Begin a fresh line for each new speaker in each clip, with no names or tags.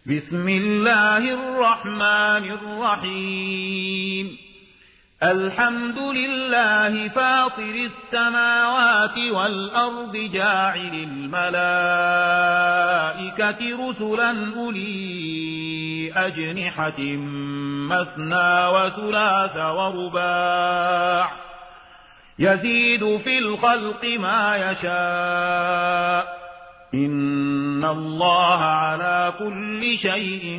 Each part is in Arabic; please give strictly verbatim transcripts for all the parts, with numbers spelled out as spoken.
بسم الله الرحمن الرحيم الحمد لله فاطر السماوات والأرض جاعل الملائكة رسلا أولي أجنحة مثنى وثلاث ورباع يزيد في الخلق ما يشاء إن الله على كل شيء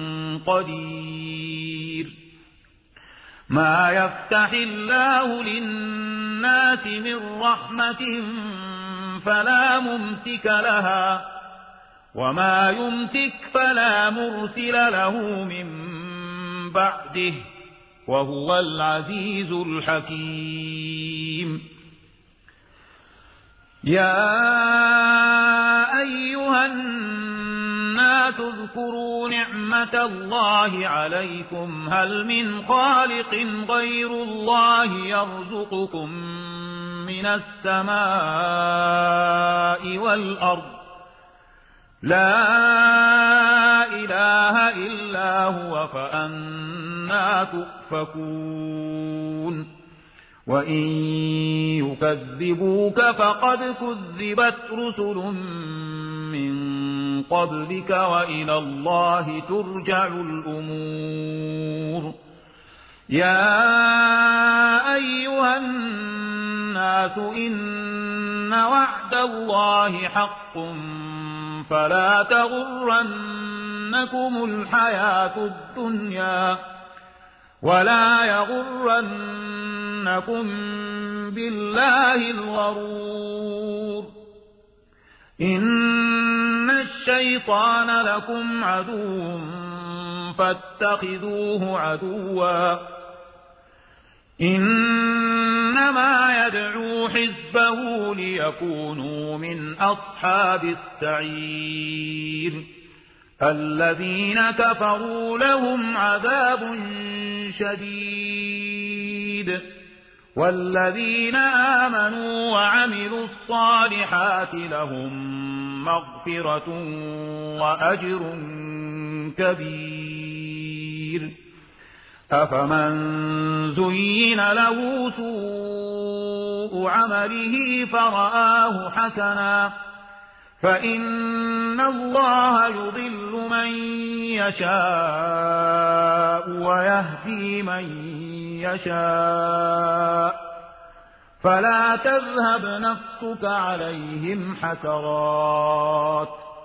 قدير ما يفتح الله للناس من رحمة فلا ممسك لها وما يمسك فلا مرسل له من بعده وهو العزيز الحكيم يا أيها الناس اذكروا نعمة الله عليكم هل من خالق غير الله يرزقكم من السماء والأرض لا إله إلا هو فأنى تؤفكون وإن يكذبوك فقد كذبت رسل من قبلك وإلى الله ترجع الأمور يا أيها الناس إن وعد الله حق فلا تغرنكم الحياة الدنيا ولا يغرنكم بالله الغرور إن الشيطان لكم عدو فاتخذوه عدوا إنما يدعو حزبه ليكونوا من أصحاب السعير الذين كفروا لهم عذاب شديد والذين آمنوا وعملوا الصالحات لهم مغفرة وأجر كبير أفمن زين له سوء عمله فرآه حسنا فإن الله يضل من يشاء ويهدي من يشاء فلا تذهب نفسك عليهم حسرات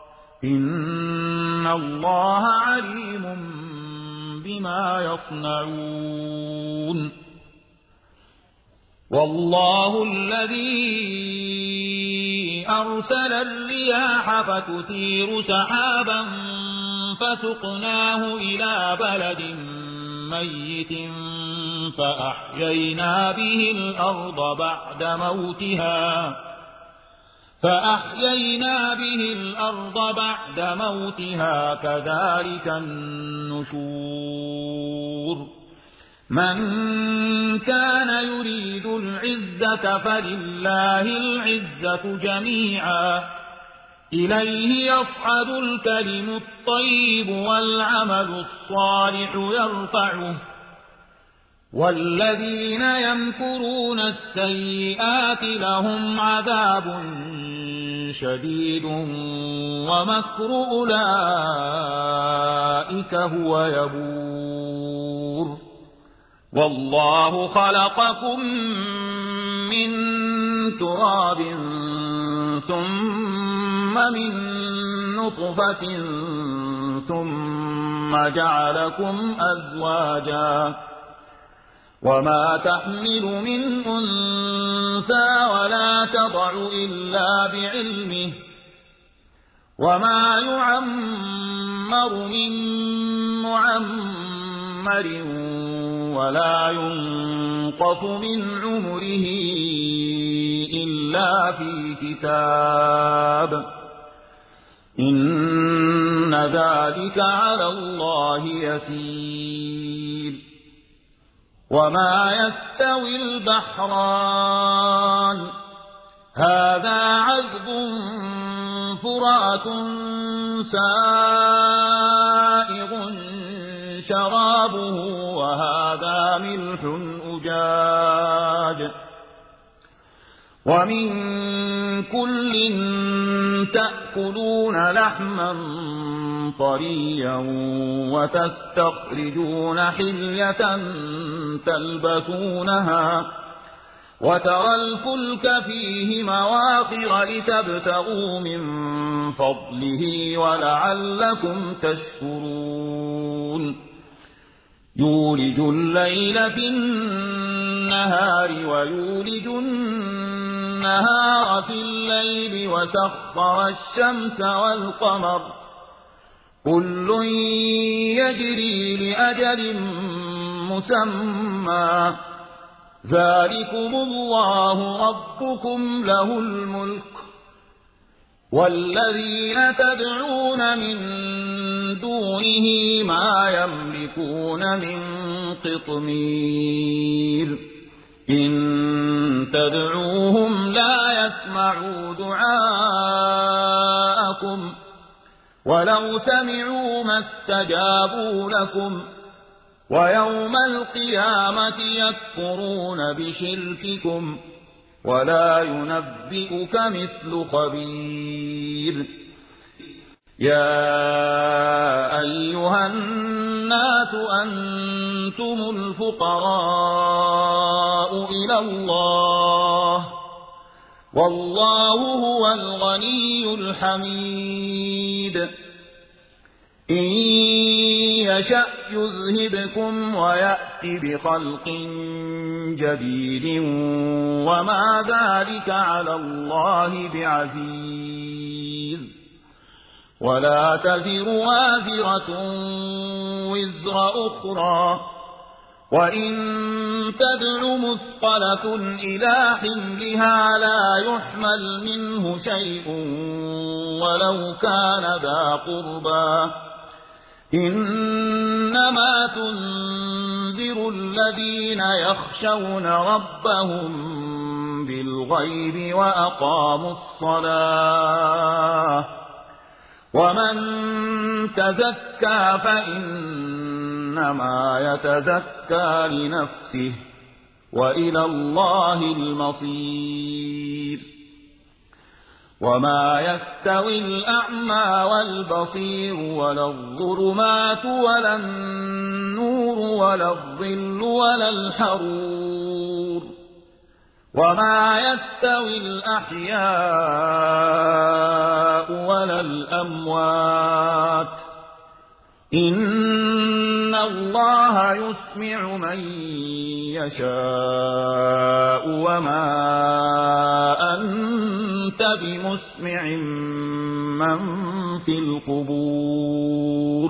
إن الله عليم بما يصنعون والله الذي أرسل الرياح فتثير سحابا فسقناه إلى بلد ميت فأحيينا به الأرض بعد موتها فأحيينا به الأرض بعد موتها كذلك النشور من كان يريد العزة فلله العزة جميعا إليه يصعد الكلم الطيب والعمل الصالح يرفعه والذين يمكرون السيئات لهم عذاب شديد ومكر أولئك هو يبور والله خلقكم من تراب ثم من نطفة ثم جعلكم أزواجا وما تحمل من أنثى ولا تضع إلا بعلمه وما يعمر من معمر ولا ينقص من عمره إلا في كتاب إن ذلك على الله يسير وما يستوي البحران هذا عذب فرات سائغ شرابه وهذا ملح أجاج. ومن كل تأكلون لحما طريا وتستخرجون حلية تلبسونها وترى الفلك فيه مواخر لتبتغوا من فضله ولعلكم تشكرون. يولج الليل في النهار ويولج النهار في الليل وسخر الشمس والقمر كل يجري لأجل مسمى ذلكم الله ربكم له الملك والذين تدعون من دونه ما يملكون من قطمير إن تدعوهم لا يسمعوا دعاءكم ولو سمعوا ما استجابوا لكم ويوم القيامة يكفرون بشرككم ولا ينبئك مثل خبير. يا أيها الناس أنتم الفقراء إلى الله والله هو الغني الحميد. إن يشأ يذهبكم ويأت بخلق جديد وما ذلك على الله بعزيز. ولا تزر وازرة وزر أخرى وإن تدع مثقلة إلى حملها لا يحمل منه شيء ولو كان ذا قربى إنما تنذر الذين يخشون ربهم بالغيب وأقاموا الصلاة ومن تزكى فإنما يتزكى لنفسه وإلى الله المصير. وما يستوي الأعمى والبصير ولا الظلمات ولا النور ولا الظل ولا الحرور وما يستوي الأحياء ولا الأموات إن الله يسمع من يشاء وما أنت بمسمع من في القبور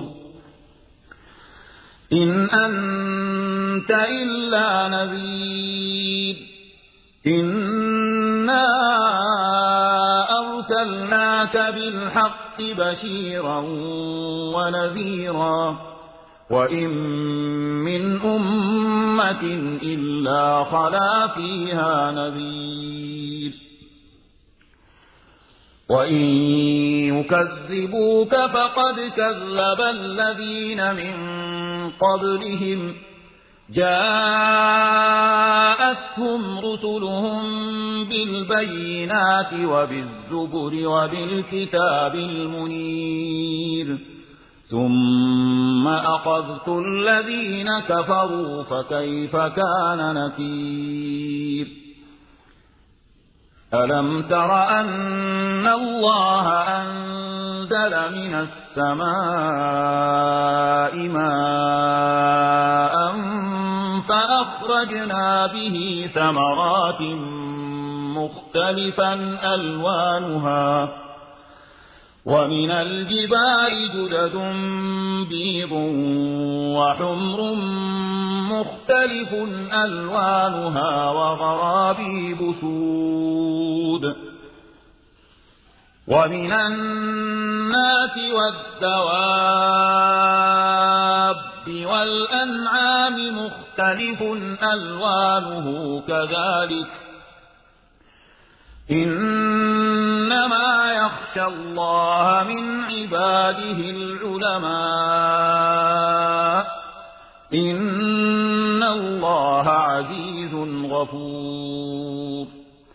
إن أنت إلا نذير. إنا أرسلناك بالحق بشيرا ونذيرا وإن من أمة إلا خلا فيها نذير. وإن يكذبوك فقد كذب الذين من قبلهم جاءتهم رسلهم بالبينات وبالزبر وبالكتاب المنير ثم أخذت الذين كفروا فكيف كان نكير. ألم تر أن الله أنزل من السماء ماء فأخرجنا به ثمرات مختلفا ألوانها ومن الجبال جدد بيض وحمر مختلف ألوانها وغرابيب سود ومن الناس والدواب والأنعام مختلف ألوانه كذلك إنما يخشى الله من عباده العلماء إن الله عزيز غفور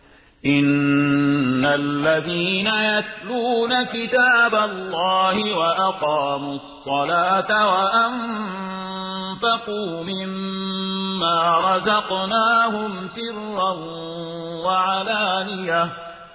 إن الذين يتلون كتاب الله وأقاموا الصلاة وأنفقوا مما رزقناهم سرا وعلانية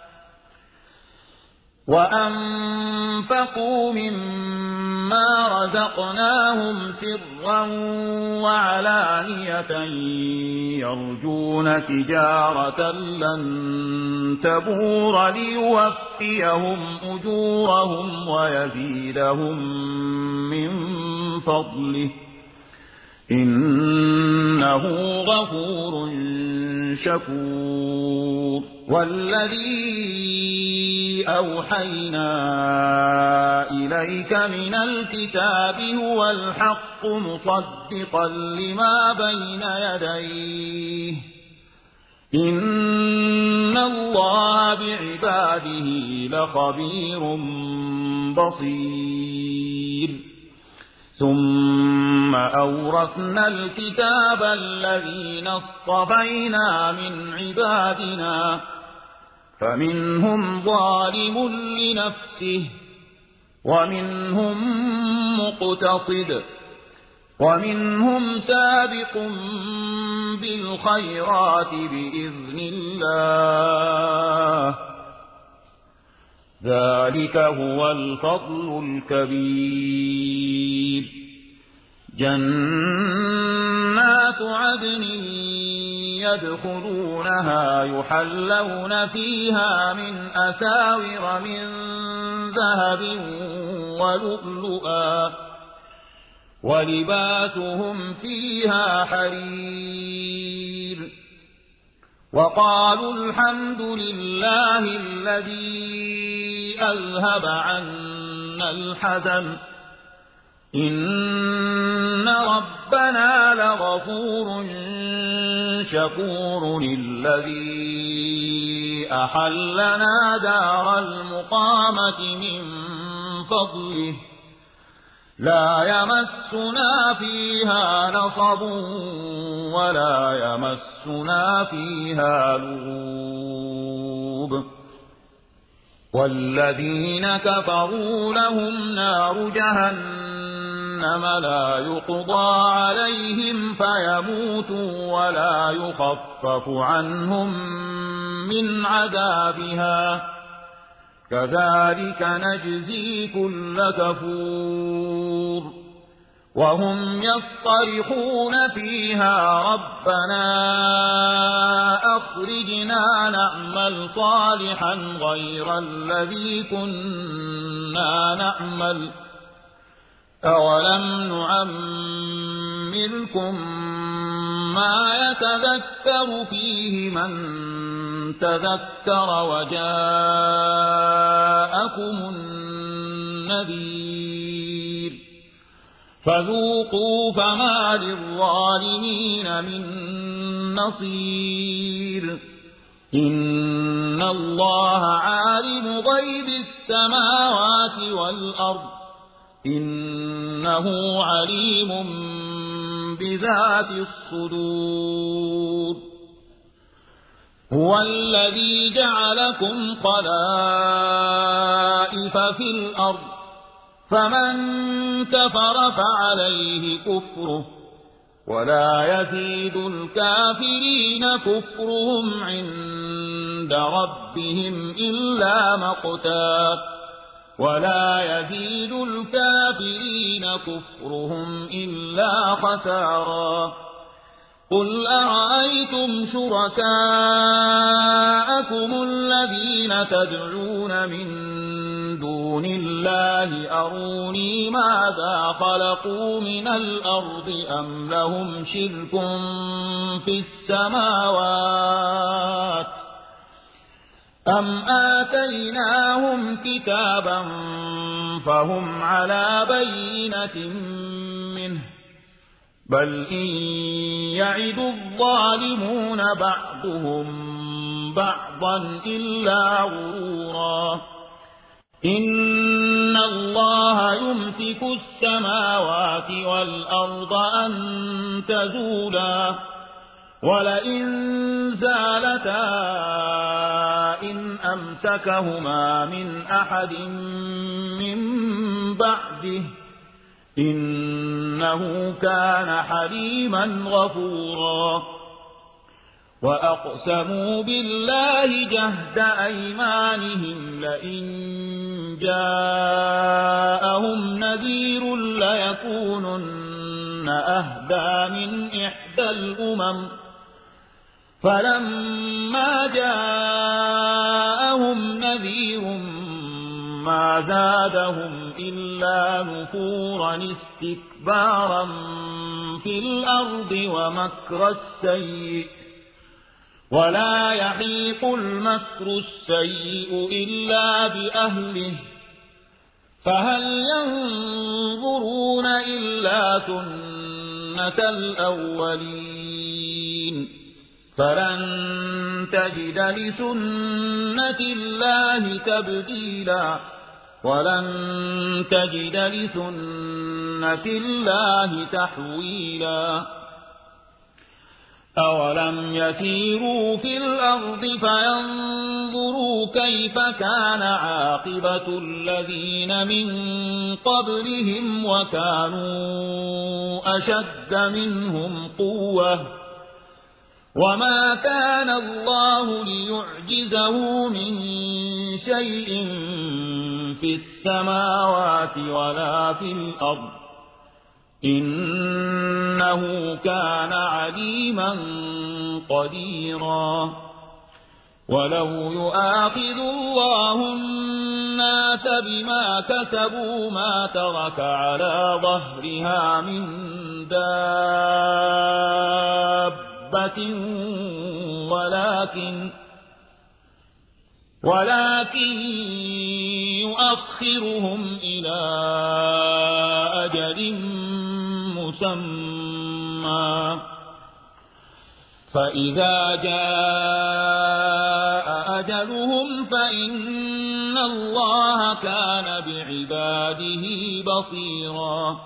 وأنفقوا مما رزقناهم سرا وعلانية يرجون تجارة لن تبور ليوفيهم أجورهم ويزيدهم من فضله إنه غفور شكور والذي أوحينا إليك من الكتاب هو الحق مصدقا لما بين يديه إن الله بعباده لخبير بصير ثم أورثنا الكتاب الذين اصطفينا من عبادنا فمنهم ظالم لنفسه ومنهم مقتصد ومنهم سابق بالخيرات بإذن الله ذلك هو الفضل الكبير جنات عدن يدخلونها يحلون فيها من أساور من ذهب ولؤلؤا ولباسهم فيها حرير وقالوا الحمد لله الذي أذهب عنا الحزن إن ربنا لغفور شكور الذي أحلنا دار المقامة من فضله لا يمسنا فيها نصب ولا يمسنا فيها لغوب والذين كفروا لهم نار جهنم لا يقضى عليهم فيموتوا ولا يخفف عنهم من عذابها كذلك نجزي كل كفور وهم يصطرخون فيها ربنا أخرجنا نعمل صالحا غير الذي كنا نعمل أولم نعمركم ما يتذكر فيه من تذكر وجاءكم النذير فذوقوا فما للظالمين من نصير إن الله عالم غيب السماوات والأرض إنه عليم بذات الصدور هو الذي جعلكم خلائف في الأرض فمن كفر فعليه كفره ولا يزيد الكافرين كفرهم عند ربهم إلا مقتا ولا يزيد الكافرين كفرهم إلا خسارا قل أرأيتم شركاءكم الذين تدعون من دون الله أروني ماذا خلقوا من الأرض أم لهم شرك في السماوات أم آتيناهم كتابا فهم على بينة منه بل إن يعد الظالمون بعضهم بعضا إلا غرورا إن الله يمسك السماوات والأرض أن تزولا ولئن زالتا إن أمسكهما من أحد من بعده إنه كان حليما غفورا وأقسموا بالله جهد أيمانهم لئن جاءهم نذير ليكونن أهدى من إحدى الأمم فلما جاءهم نذير ما زادهم إلا نفورا استكبارا في الأرض ومكر السيء ولا يحيق المكر السيء إلا بأهله فهل ينظرون إلا سنة الأولين فلن تجد لسنة الله تبديلا ولن تجد لسنة الله تحويلا أولم يسيروا في الأرض فينظروا كيف كان عاقبة الذين من قبلهم وكانوا أشد منهم قوة وما كان الله ليعجزه من شيء في السماوات ولا في الأرض إنه كان عليما قديرا ولو يؤاخذ الله الناس بما كسبوا ما ترك على ظهرها من دابة ولكن ولكن يؤخرهم إلى أجل مسمى فإذا جاء أجلهم فإن الله كان بعباده بصيرا